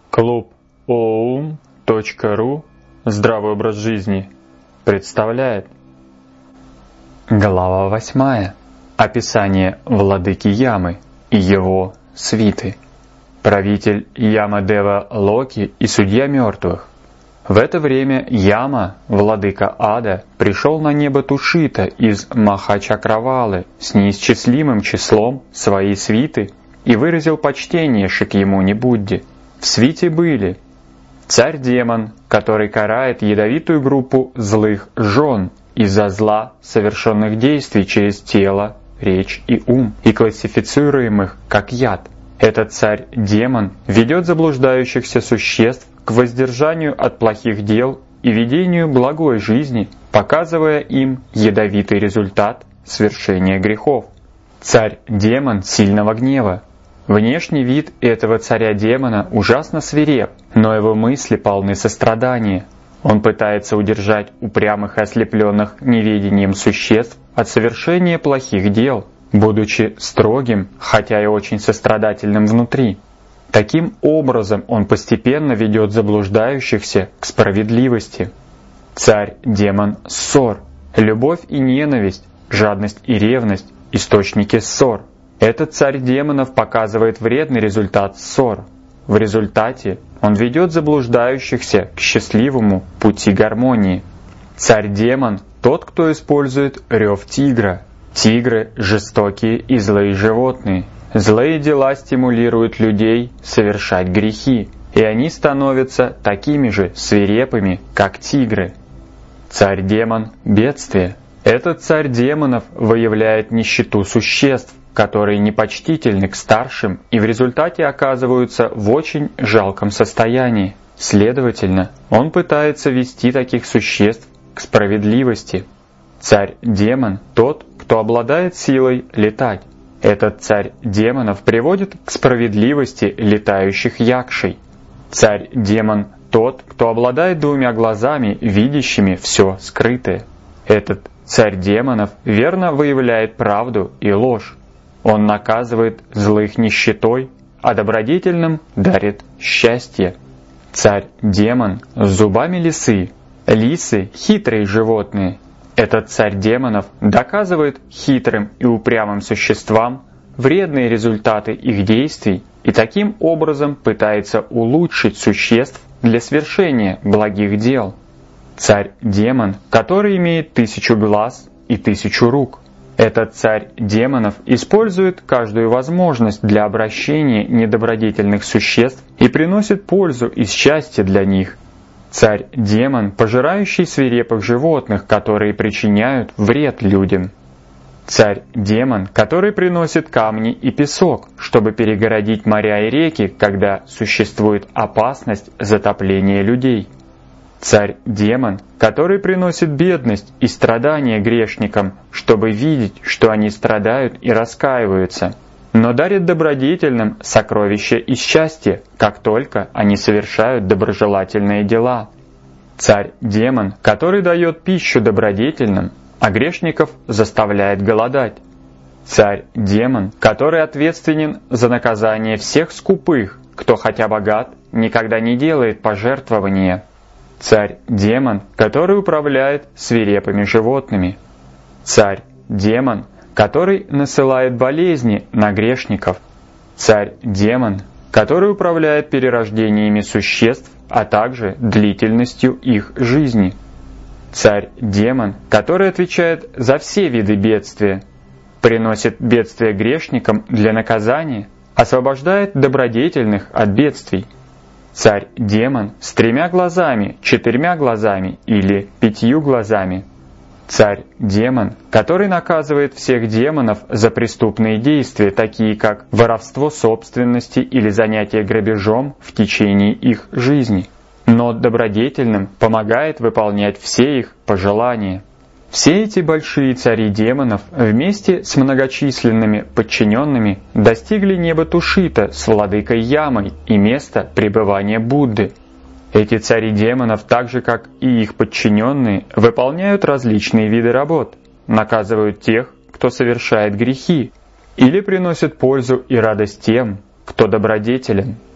Клуб oum.ru «Здравый образ жизни» представляет. Глава 8. Описание владыки Ямы и его свиты. Правитель Ямадева Локи и судья мертвых. В это время Яма, владыка ада, пришел на небо Тушита из Махачакравалы с неисчислимым числом своей свиты и выразил почтение Шакьямуни Будде. В свите были царь-демон, который карает ядовитую группу злых жен из-за зла совершенных действий через тело, речь и ум, и классифицируемых как яд. Этот царь-демон ведет заблуждающихся существ к воздержанию от плохих дел и ведению благой жизни, показывая им ядовитый результат свершения грехов. Царь-демон сильного гнева. Внешний вид этого царя-демона ужасно свиреп, но его мысли полны сострадания. Он пытается удержать упрямых и ослепленных неведением существ от совершения плохих дел, будучи строгим, хотя и очень сострадательным внутри. Таким образом он постепенно ведет заблуждающихся к справедливости. Царь-демон ссор. Любовь и ненависть, жадность и ревность – источники ссор. Этот царь демонов показывает вредный результат ссор. В результате он ведет заблуждающихся к счастливому пути гармонии. Царь-демон – тот, кто использует рев тигра. Тигры – жестокие и злые животные. Злые дела стимулируют людей совершать грехи, и они становятся такими же свирепыми, как тигры. Царь-демон – бедствие. Этот царь демонов выявляет нищету существ, которые непочтительны к старшим и в результате оказываются в очень жалком состоянии. Следовательно, он пытается вести таких существ к справедливости. Царь-демон – тот, кто обладает силой летать. Этот царь демонов приводит к справедливости летающих якшей. Царь-демон – тот, кто обладает двумя глазами, видящими все скрытое. Этот царь демонов верно выявляет правду и ложь. Он наказывает злых нищетой, а добродетельным дарит счастье. Царь-демон с зубами лисы. Лисы – хитрые животные. Этот царь демонов доказывает хитрым и упрямым существам вредные результаты их действий и таким образом пытается улучшить существ для свершения благих дел. Царь-демон, который имеет 1000 глаз и 1000 рук. Этот царь демонов использует каждую возможность для обращения недобродетельных существ и приносит пользу и счастье для них. Царь-демон, пожирающий свирепых животных, которые причиняют вред людям. Царь-демон, который приносит камни и песок, чтобы перегородить моря и реки, когда существует опасность затопления людей. Царь-демон, который приносит бедность и страдания грешникам, чтобы видеть, что они страдают и раскаиваются, но дарит добродетельным сокровища и счастье, как только они совершают доброжелательные дела. Царь-демон, который дает пищу добродетельным, а грешников заставляет голодать. Царь-демон, который ответственен за наказание всех скупых, кто хотя богат, никогда не делает пожертвования. Царь-демон, который управляет свирепыми животными. Царь-демон, который насылает болезни на грешников. Царь-демон, который управляет перерождениями существ, а также длительностью их жизни. Царь-демон, который отвечает за все виды бедствия, приносит бедствия грешникам для наказания, освобождает добродетельных от бедствий. Царь-демон с 3 глазами, 4 глазами или 5 глазами. Царь-демон, который наказывает всех демонов за преступные действия, такие как воровство собственности или занятие грабежом в течение их жизни, но добродетельным помогает выполнять все их пожелания. Все эти большие цари демонов вместе с многочисленными подчиненными достигли неба Тушита с владыкой Ямой и места пребывания Будды. Эти цари демонов, так же как и их подчиненные, выполняют различные виды работ, наказывают тех, кто совершает грехи, или приносят пользу и радость тем, кто добродетелен.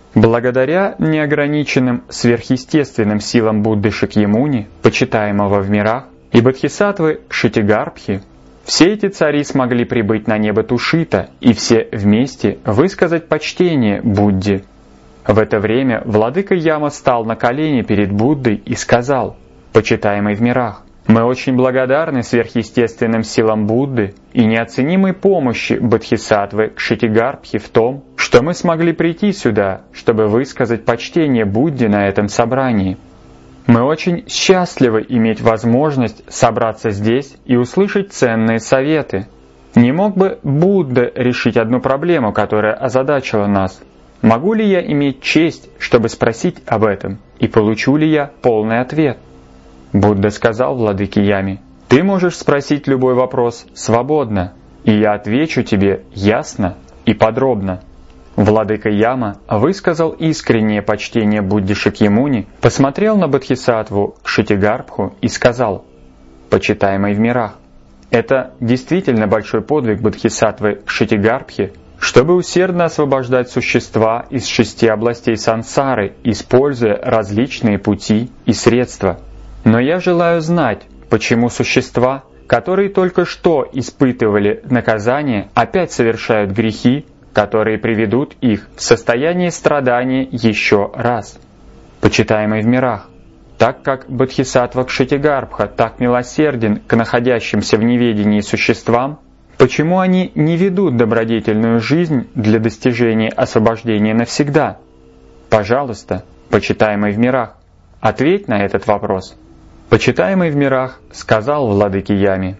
Благодаря неограниченным сверхъестественным силам Будды Шакьямуни, почитаемого в мирах, и Бодхисаттвы Кшитигарбхи, все эти цари смогли прибыть на небо Тушита и все вместе высказать почтение Будде. В это время владыка Яма стал на колени перед Буддой и сказал: «Почитаемый в мирах, мы очень благодарны сверхъестественным силам Будды и неоценимой помощи Бодхисаттвы Кшитигарбхи в том, что мы смогли прийти сюда, чтобы высказать почтение Будде на этом собрании. Мы очень счастливы иметь возможность собраться здесь и услышать ценные советы. Не мог бы Будда решить одну проблему, которая озадачила нас? Могу ли я иметь честь, чтобы спросить об этом, и получу ли я полный ответ?» Будда сказал владыке Яме: «Ты можешь спросить любой вопрос свободно, и я отвечу тебе ясно и подробно». Владыка Яма высказал искреннее почтение Будде Шакьямуни, посмотрел на Бодхисаттву Кшитигарбху и сказал: «Почитаемый в мирах, это действительно большой подвиг Бодхисаттвы Кшитигарбхи, чтобы усердно освобождать существа из 6 областей сансары, используя различные пути и средства. Но я желаю знать, почему существа, которые только что испытывали наказание, опять совершают грехи, которые приведут их в состояние страдания еще раз. Почитаемый в мирах, так как Бодхисаттва Кшитигарбха так милосерден к находящимся в неведении существам, почему они не ведут добродетельную жизнь для достижения освобождения навсегда? Пожалуйста, почитаемый в мирах, ответь на этот вопрос». Почитаемый в мирах сказал владыке Яме: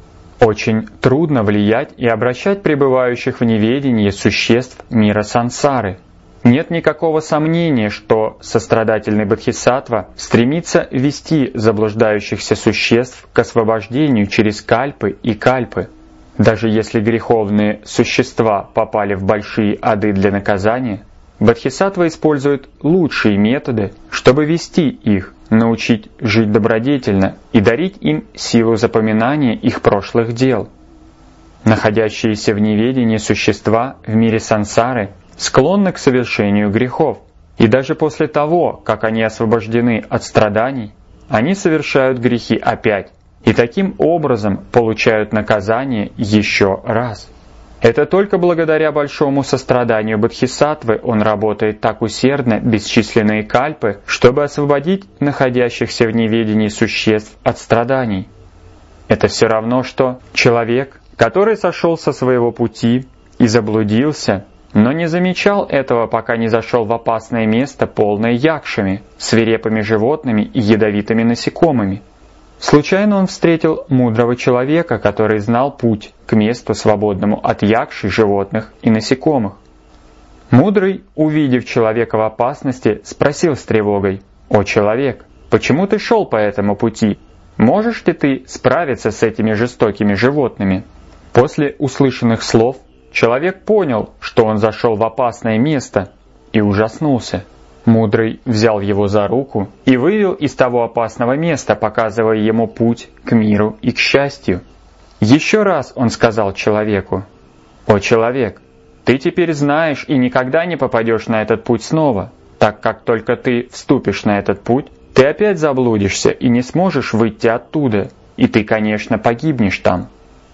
«Очень трудно влиять и обращать пребывающих в неведении существ мира сансары. Нет никакого сомнения, что сострадательный Бодхисаттва стремится вести заблуждающихся существ к освобождению через кальпы и кальпы. Даже если греховные существа попали в большие ады для наказания, Бодхисаттва использует лучшие методы, чтобы вести их, научить жить добродетельно и дарить им силу запоминания их прошлых дел. Находящиеся в неведении существа в мире сансары склонны к совершению грехов, и даже после того, как они освобождены от страданий, они совершают грехи опять, и таким образом получают наказание еще раз. Это только благодаря большому состраданию Бодхисаттвы он работает так усердно бесчисленные кальпы, чтобы освободить находящихся в неведении существ от страданий. Это все равно, что человек, который сошел со своего пути и заблудился, но не замечал этого, пока не зашел в опасное место, полное якшами, свирепыми животными и ядовитыми насекомыми. Случайно он встретил мудрого человека, который знал путь к месту, свободному от якшей, животных и насекомых. Мудрый, увидев человека в опасности, спросил с тревогой: «О человек, почему ты шел по этому пути? Можешь ли ты справиться с этими жестокими животными?» После услышанных слов человек понял, что он зашел в опасное место, и ужаснулся. Мудрый взял его за руку и вывел из того опасного места, показывая ему путь к миру и к счастью. Еще раз он сказал человеку: «О человек, ты теперь знаешь и никогда не попадешь на этот путь снова, так как только ты вступишь на этот путь, ты опять заблудишься и не сможешь выйти оттуда, и ты, конечно, погибнешь там».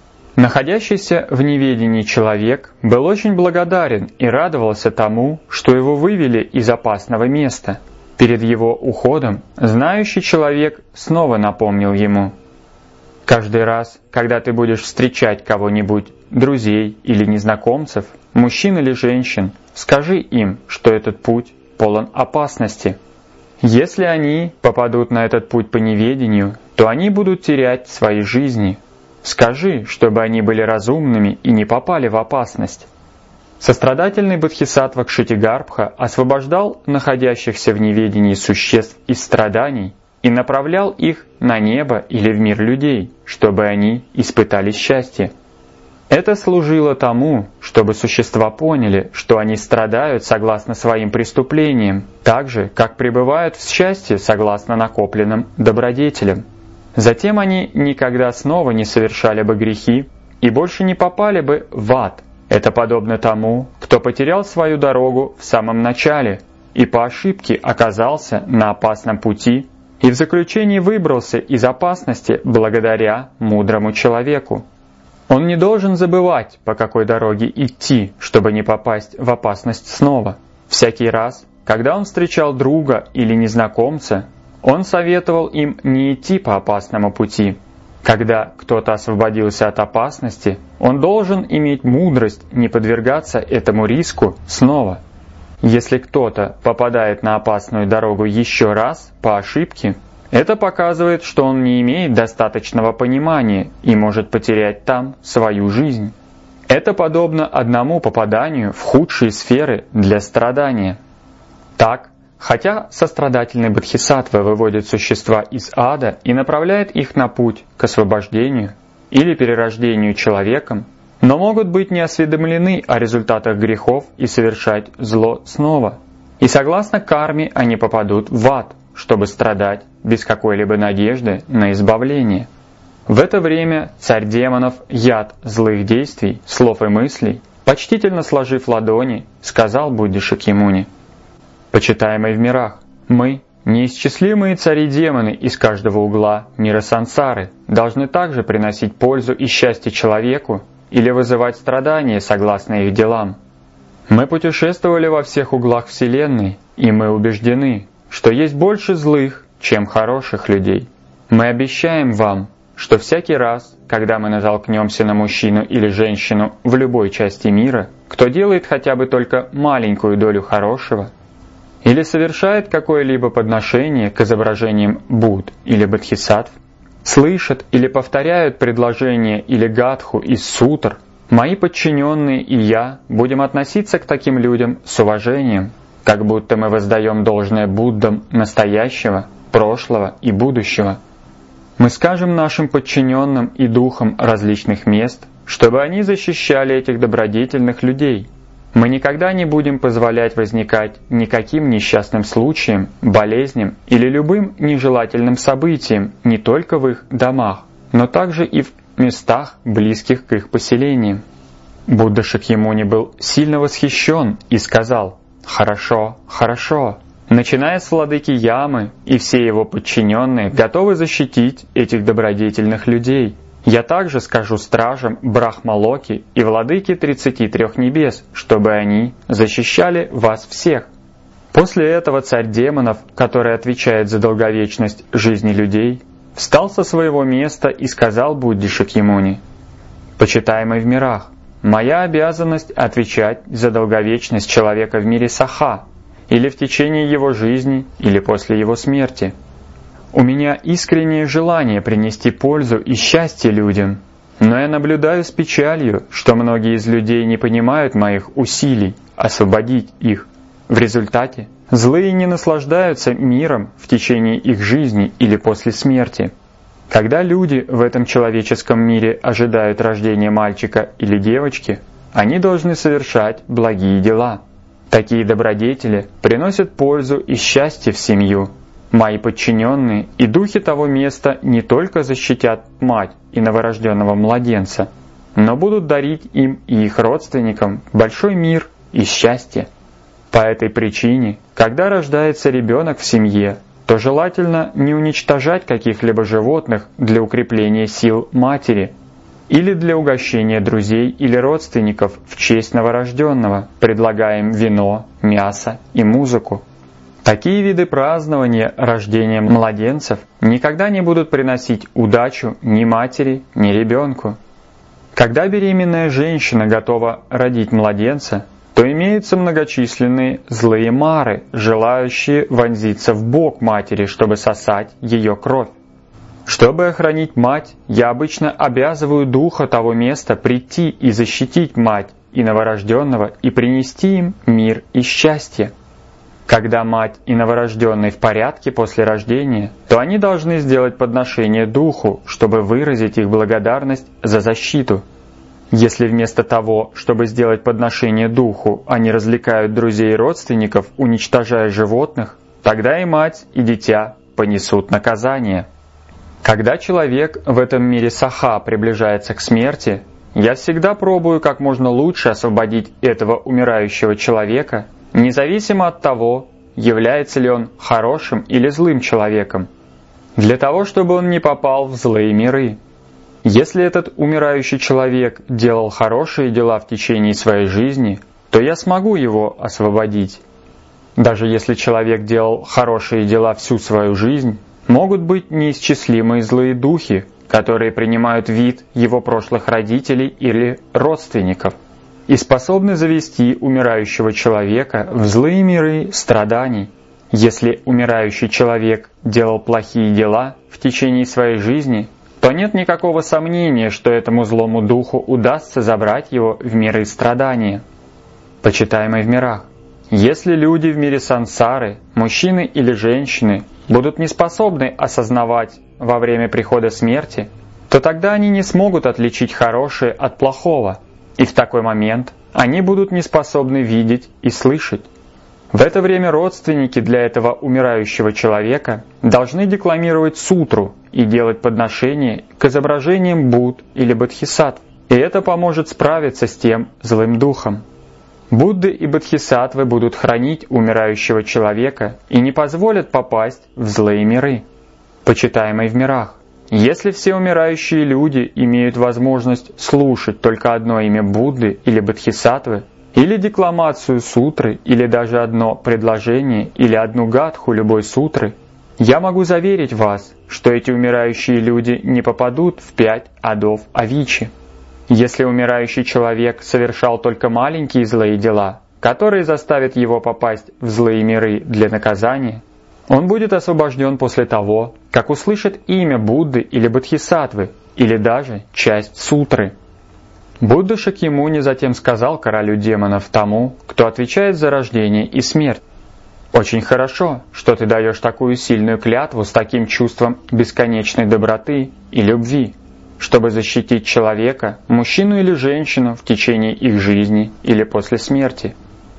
Находящийся в неведении человек был очень благодарен и радовался тому, что его вывели из опасного места. Перед его уходом знающий человек снова напомнил ему: «Каждый раз, когда ты будешь встречать кого-нибудь, друзей или незнакомцев, мужчин или женщин, скажи им, что этот путь полон опасности. Если они попадут на этот путь по неведению, то они будут терять свои жизни. Скажи, чтобы они были разумными и не попали в опасность». Сострадательный Бодхисаттва Кшитигарбха освобождал находящихся в неведении существ из страданий и направлял их на небо или в мир людей, чтобы они испытали счастье. Это служило тому, чтобы существа поняли, что они страдают согласно своим преступлениям, так же, как пребывают в счастье согласно накопленным добродетелям. Затем они никогда снова не совершали бы грехи и больше не попали бы в ад. Это подобно тому, кто потерял свою дорогу в самом начале и по ошибке оказался на опасном пути и в заключении выбрался из опасности благодаря мудрому человеку. Он не должен забывать, по какой дороге идти, чтобы не попасть в опасность снова. Всякий раз, когда он встречал друга или незнакомца, он советовал им не идти по опасному пути. Когда кто-то освободился от опасности, он должен иметь мудрость не подвергаться этому риску снова. Если кто-то попадает на опасную дорогу еще раз по ошибке, это показывает, что он не имеет достаточного понимания и может потерять там свою жизнь. Это подобно одному попаданию в худшие сферы для страдания. Так, хотя сострадательный бодхисаттва выводит существа из ада и направляет их на путь к освобождению или перерождению человеком, но могут быть неосведомлены о результатах грехов и совершать зло снова. И согласно карме они попадут в ад, чтобы страдать без какой-либо надежды на избавление. В это время царь демонов, яд злых действий, слов и мыслей, почтительно сложив ладони, сказал Будде Шакьямуни: «Почитаемый в мирах, мы, неисчислимые цари-демоны из каждого угла мира сансары, должны также приносить пользу и счастье человеку или вызывать страдания согласно их делам. Мы путешествовали во всех углах Вселенной, и мы убеждены, что есть больше злых, чем хороших людей. Мы обещаем вам, что всякий раз, когда мы натолкнемся на мужчину или женщину в любой части мира, кто делает хотя бы только маленькую долю хорошего, или совершает какое-либо подношение к изображениям Будд или Бодхисаттв, слышат или повторяют предложения или гадху из сутр, мои подчиненные и я будем относиться к таким людям с уважением, как будто мы воздаем должное Буддам настоящего, прошлого и будущего. Мы скажем нашим подчиненным и духам различных мест, чтобы они защищали этих добродетельных людей. Мы никогда не будем позволять возникать никаким несчастным случаям, болезням или любым нежелательным событиям не только в их домах, но также и в местах, близких к их поселениям». Будда Шакьямуни был сильно восхищен и сказал: «Хорошо, хорошо. Начиная с владыки Ямы и все его подчиненные готовы защитить этих добродетельных людей. Я также скажу стражам Брахмалоки и владыке 33 небес, чтобы они защищали вас всех». После этого царь демонов, который отвечает за долговечность жизни людей, встал со своего места и сказал Будде Шакьямуни: «Почитаемый в мирах, моя обязанность отвечать за долговечность человека в мире Саха, или в течение его жизни, или после его смерти. У меня искреннее желание принести пользу и счастье людям, но я наблюдаю с печалью, что многие из людей не понимают моих усилий освободить их. В результате злые не наслаждаются миром в течение их жизни или после смерти. Когда люди в этом человеческом мире ожидают рождения мальчика или девочки, они должны совершать благие дела. Такие добродетели приносят пользу и счастье в семью. Мои подчиненные и духи того места не только защитят мать и новорожденного младенца, но будут дарить им и их родственникам большой мир и счастье. По этой причине, когда рождается ребенок в семье, то желательно не уничтожать каких-либо животных для укрепления сил матери или для угощения друзей или родственников в честь новорожденного, предлагая им вино, мясо и музыку. Такие виды празднования рождения младенцев никогда не будут приносить удачу ни матери, ни ребенку. Когда беременная женщина готова родить младенца, то имеются многочисленные злые мары, желающие вонзиться в бок матери, чтобы сосать ее кровь. Чтобы охранить мать, я обычно обязываю духа того места прийти и защитить мать и новорожденного и принести им мир и счастье. Когда мать и новорожденный в порядке после рождения, то они должны сделать подношение духу, чтобы выразить их благодарность за защиту. Если вместо того, чтобы сделать подношение духу, они развлекают друзей и родственников, уничтожая животных, тогда и мать, и дитя понесут наказание. Когда человек в этом мире Саха приближается к смерти, я всегда пробую как можно лучше освободить этого умирающего человека, независимо от того, является ли он хорошим или злым человеком, для того, чтобы он не попал в злые миры. Если этот умирающий человек делал хорошие дела в течение своей жизни, то я смогу его освободить. Даже если человек делал хорошие дела всю свою жизнь, могут быть неисчислимые злые духи, которые принимают вид его прошлых родителей или родственников и способны завести умирающего человека в злые миры страданий. Если умирающий человек делал плохие дела в течение своей жизни, то нет никакого сомнения, что этому злому духу удастся забрать его в миры страдания. Почитаемый в мирах, если люди в мире сансары, мужчины или женщины, будут неспособны осознавать во время прихода смерти, то тогда они не смогут отличить хорошее от плохого, и в такой момент они будут неспособны видеть и слышать. В это время родственники для этого умирающего человека должны декламировать сутру и делать подношения к изображениям Будд или Бодхисаттв, и это поможет справиться с тем злым духом. Будды и Бодхисаттвы будут хранить умирающего человека и не позволят попасть в злые миры. Почитаемый в мирах, если все умирающие люди имеют возможность слушать только одно имя Будды или Бодхисаттвы, или декламацию сутры, или даже одно предложение, или одну гадху любой сутры, я могу заверить вас, что эти умирающие люди не попадут в 5 адов Авичи. Если умирающий человек совершал только маленькие злые дела, которые заставят его попасть в злые миры для наказания, он будет освобожден после того, как услышит имя Будды или Бодхисаттвы, или даже часть сутры. Будда Шакьямуни затем сказал королю демонов тому, кто отвечает за рождение и смерть: «Очень хорошо, что ты даешь такую сильную клятву с таким чувством бесконечной доброты и любви, чтобы защитить человека, мужчину или женщину в течение их жизни или после смерти.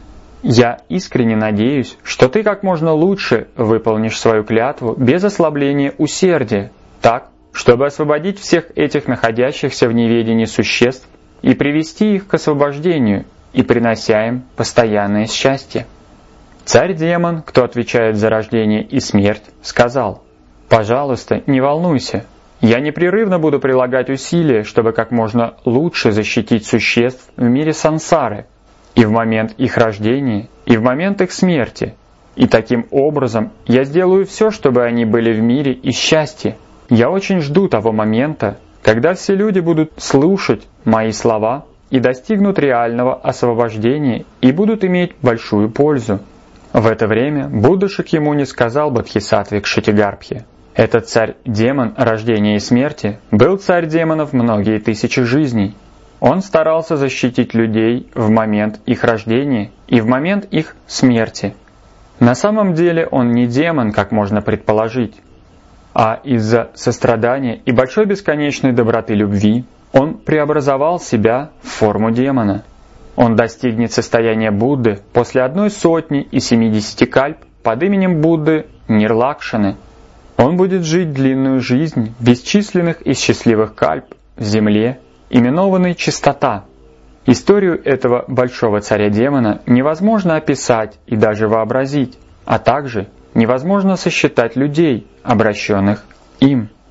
Я искренне надеюсь, что ты как можно лучше выполнишь свою клятву без ослабления усердия, так, чтобы освободить всех этих находящихся в неведении существ и привести их к освобождению и принося им постоянное счастье». Царь-демон, кто отвечает за рождение и смерть, сказал: «Пожалуйста, не волнуйся. Я непрерывно буду прилагать усилия, чтобы как можно лучше защитить существ в мире сансары, и в момент их рождения, и в момент их смерти. И таким образом я сделаю все, чтобы они были в мире и счастье. Я очень жду того момента, когда все люди будут слушать мои слова и достигнут реального освобождения и будут иметь большую пользу». В это время Будда Шакьямуни сказал Бодхисаттве Кшитигарбхе: «Этот царь-демон рождения и смерти был царь демонов многие тысячи жизней. Он старался защитить людей в момент их рождения и в момент их смерти. На самом деле он не демон, как можно предположить, а из-за сострадания и большой бесконечной доброты любви он преобразовал себя в форму демона. Он достигнет состояния Будды после 170 кальп под именем Будды Нирлакшаны. Он будет жить длинную жизнь бесчисленных и счастливых кальп в земле, именованной Чистота. Историю этого большого царя-демона невозможно описать и даже вообразить, а также невозможно сосчитать людей, обращенных им.